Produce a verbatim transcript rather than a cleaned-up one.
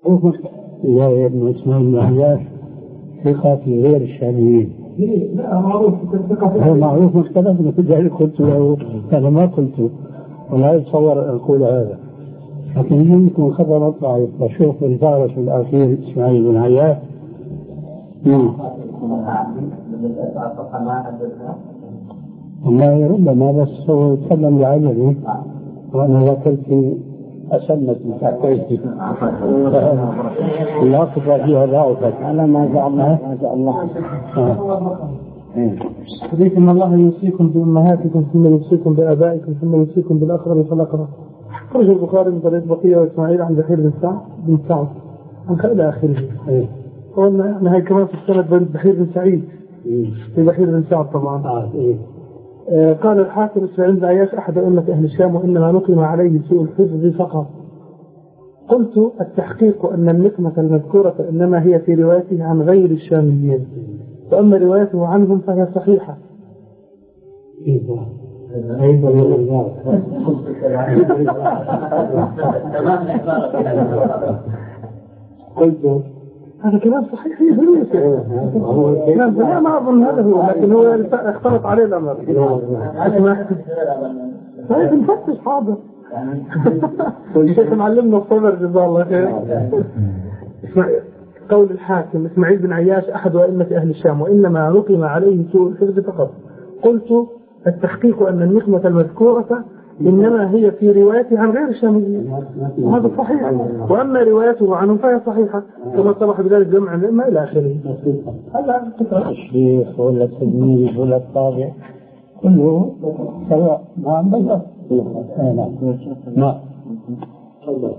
يا ابن اسماعيل بن عياش ثقة في غير الشاميين. لا معروف هو معروف مختلف، لذلك قلت له أنا ما قلت ولا يتصور أن أقول هذا، لكن يمكن خبر ضعيف. وشوف الفارس الأخير إسماعيل بن عياش والله ربما، بس هو يتكلم بعجله وأنا ذكرت أسنت تحتيتي لا تفع فيها ضعفت. أنا ما شاء الله ما شاء الله. حديث إن الله يوصيكم بأمهاتكم ثم يوصيكم بآبائكم ثم يوصيكم بالأقرب فالأقرب. خرج البخاري من طريق بقية وإسماعيل عن بحير بن سعد بن سعد عن إلى آخره. قلنا هاي كمان في السنة بين بحير بن سعيد في بحير بن سعد طبعا. آه قال الحاكم إسماعيل بن عياش أحد أئمة أهل الشام وإنما نقم عليه سوء الحفظ فقط. قلت التحقيق أن النقمة المذكورة إنما هي في روايته عن غير الشاميين، وأما روايته عنهم فهي صحيحة. قلت هذا كلام صحيح كلام لا ما أظن هذا هو، لكن هو اختلط عليه الأمر. طيب نفتش حاضر. الشيخ معلمنا الصبر جزاه الله خير. قول الحاكم إسماعيل بن عياش أحد أئمة أهل الشام وإنما نقم عليه سوء الحفظ فقط. قلت التحقيق أن النقمة المذكورة إنما هي في روايته عن غير الشاميين، وهذا صحيح. وأما روايته عنهم فهي صحيحة كما صرح بذلك جمع ما إلى آخره. هلا تقرأ الشيخ ولا التلميذ ولا الطابع كله سواء ما عم بيقف. ما